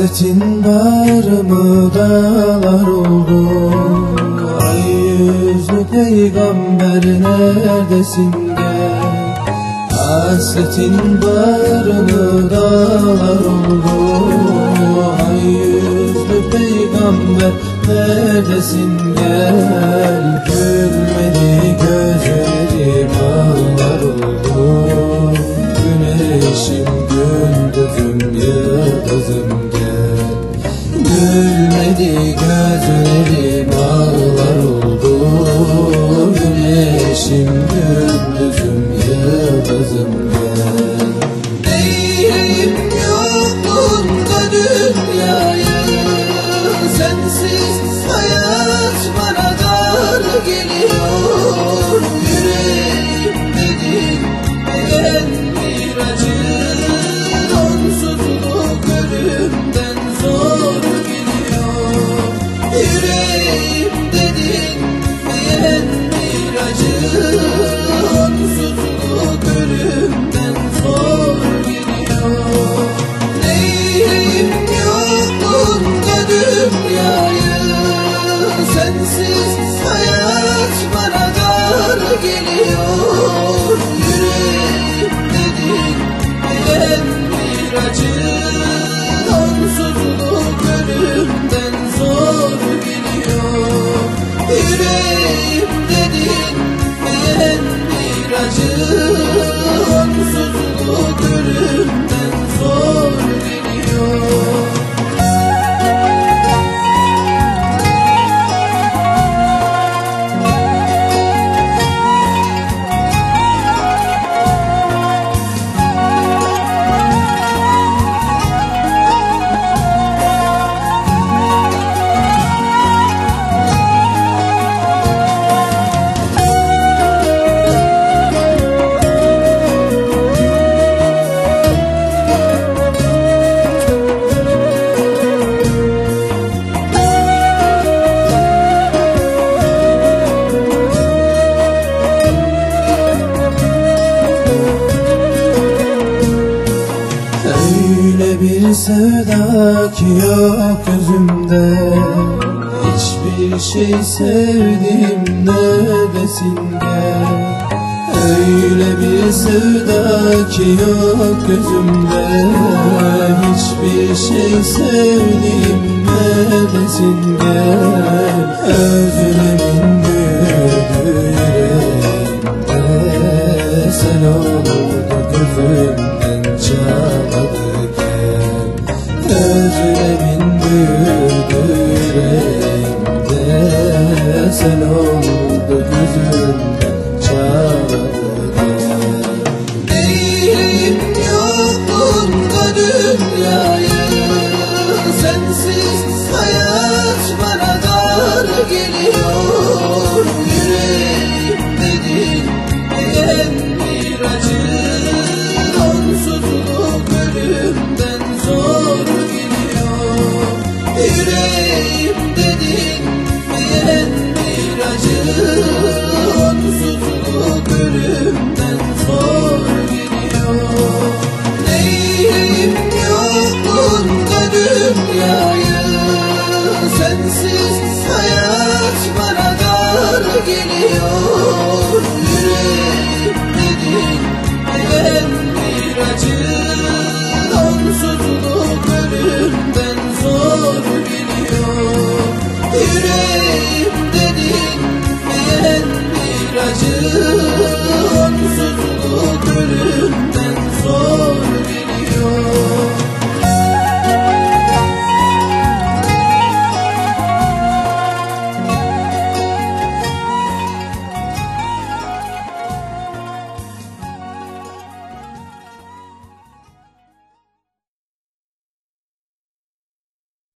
Hasretin bağrımı dağlar oldu. Ay yüzlü peygamber neredesin gel. Hasretin bağrımı dağlar oldu. Ay yüzlü peygamber neredesin gel. Gülmedi gözleri bağlar oldu. Güneşim gündüzüm yıldızım gel. Gülmedi gözleri bağlar oldu. Güneşim gündüzüm yıldızım gel. Eğileyim yolunda dünyayı, sensiz hayat bana dar geliyor. Yüreğim dedin ben bir acı, onsuzluk ölümden zor geliyor. Yüreğim dedin ben bir acı, onsuzluk ölümden zor geliyor. Neyleyim yolunda dünyayı, sensiz hayat bana dar geliyor. Yüreğim dedin ben bir acı, onsuzluk ölümden zor geliyor. Yüreğim dedin ben bir acı, onsuzluk ölümden zor geliyor. Öyle bir sevda ki yok gözümde, hiçbir şey sevdim neredesin gel. Öyle bir sevda ki yok gözümde, hiçbir şey sevdim neredesin gel. Özlemin büyüdü yüreğimde, sen oldu gözümden çağladı gel. Özlemin büyüdü yüreğimde, sen oldu gözümden çağladı gel. Eğileyim yolunda dünyayı, sensiz hayat bana dar geliyor. Yüreğim dedin ben bir acı, onsuzluk ölümden zor geliyor. Yüreğim dedin ben bir acı, onsuzluk ölümden zor geliyor. Neyleyim yolunda dünyayı, sensiz hayat bana dar geliyor. Yüreğim dedin ben bir acı,